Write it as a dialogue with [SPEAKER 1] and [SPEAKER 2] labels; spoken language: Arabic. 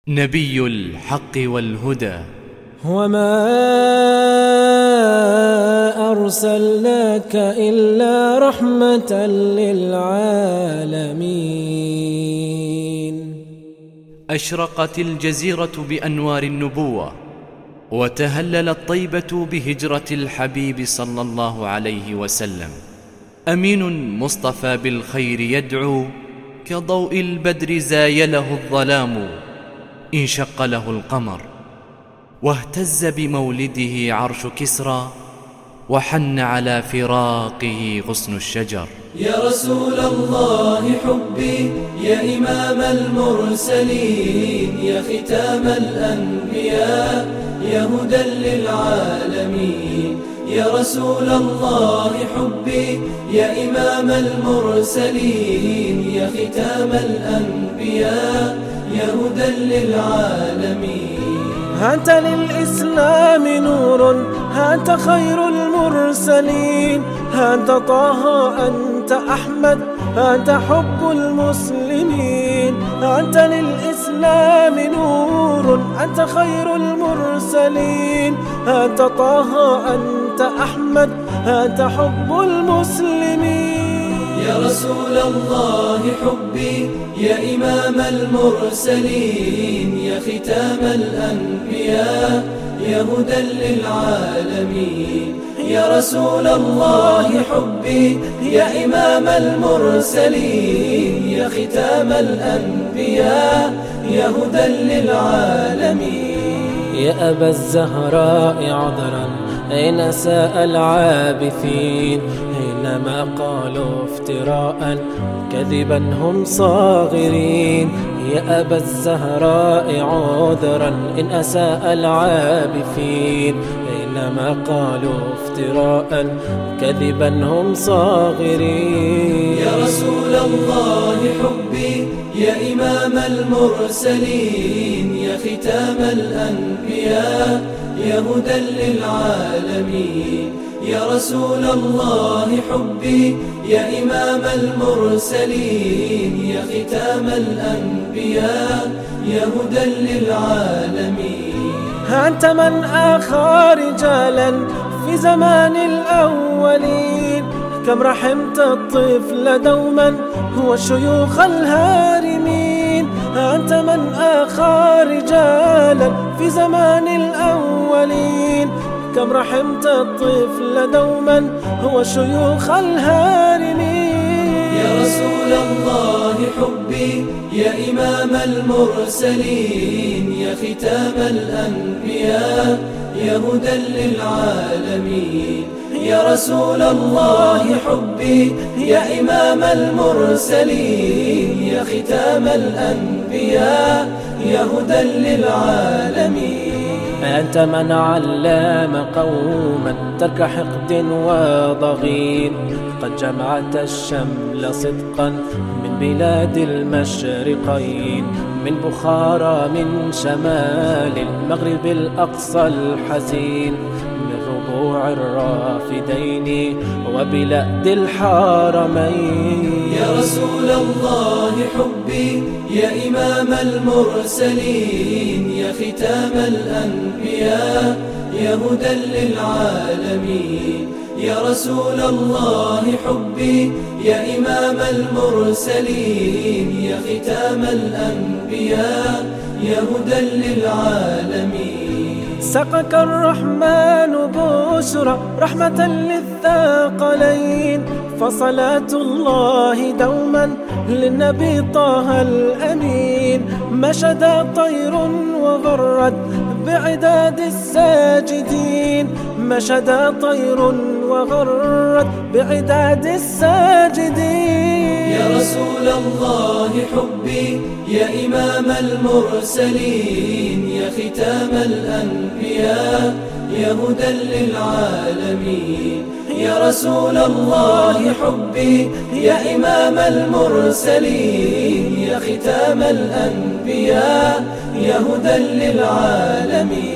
[SPEAKER 1] نبي الحق والهدى.
[SPEAKER 2] وما أرسلناك إلا رحمة للعالمين.
[SPEAKER 1] أشرقت الجزيرة بأنوار النبوة، وتهللت طيبة بهجرة الحبيب صلى الله عليه وسلم. أمين مصطفى بالخير يدعو، كضوء البدر زايله الظلام. انشق له القمر واهتز بمولده عرش كسرى، وحن على فراقه غصن الشجر.
[SPEAKER 3] يا رسول الله حبي، يا إمام المرسلين، يا ختام الأنبياء، يا هدى للعالمين. يا رسول الله حبي، يا إمام المرسلين، يا ختام الأنبياء، يا هدى للعالمين.
[SPEAKER 2] أنت للإسلام نور، أنت خير المرسلين، أنت طه، أنت أحمد، أنت حب المسلمين. أنت للإسلام نور، أنت خير المرسلين، أنت طه، أنت أحمد، أنت حب المسلمين.
[SPEAKER 3] يا رسول الله حبي، يا إمام المرسلين، يا ختام الأنبياء، يا هدى للعالمين. يا رسول الله حبي، يا إمام المرسلين، يا ختام الأنبياء، يا هدى للعالمين.
[SPEAKER 2] يا أبا الزهراء عذرا أين أساء العابثين، حينما قالوا افتراء كذبا هم صاغرين. يا أبا الزهراء عذرا إن أساء العابثين، حينما قالوا افتراء كذبا هم صاغرين.
[SPEAKER 3] يا رسول الله حبي، يا إمام المرسلين، يا ختام الأنبياء، يا هدى للعالمين. يا رسول الله حبي، يا إمام المرسلين، يا ختام الأنبياء، يا هدى للعالمين.
[SPEAKER 2] أنت من آخى رجالا في زمان الأولين، كم رحمت الطفل دوما والشيوخ الهارمين. أنت من آخى رجالا في زمان الأولين، كم رحمت الطفل دوما والشيوخ الهارمين.
[SPEAKER 3] يا رسول الله حبي، يا إمام المرسلين، يا ختام الأنبياء، يا هدى للعالمين. يا رسول الله حبي، يا إمام المرسلين، يا ختام الأنبياء، يا هدى للعالمين.
[SPEAKER 2] أنت من علم قوما ترك حقد وضغين، قد جمعت الشمل صدقا من بلاد المشرقين، من بخارى من شمال المغرب الأقصى الحزين، من ربوع الرافدين وبلاد الحرمين.
[SPEAKER 3] يا رسول الله حبي، يا إمام المرسلين، يا ختام الأنبياء، يا هدى للعالمين. يا رسول الله حبي، يا إمام المرسلين، يا ختام الأنبياء، يا هدى للعالمين.
[SPEAKER 2] سقك الرحمن بشرى رحمة للثقلين، فصلاة الله دوما للنبي طه الأمين. مشد طير وغرد بعداد الساجدين، مشد طير وغرد بعداد الساجدين.
[SPEAKER 3] يا رسول الله حبي، يا إمام المرسلين، يا ختام الأنبياء، يا هدى للعالمين. يا رسول الله حبي، يا إمام المرسلين، يا ختام الأنبياء، يا هدى للعالمين.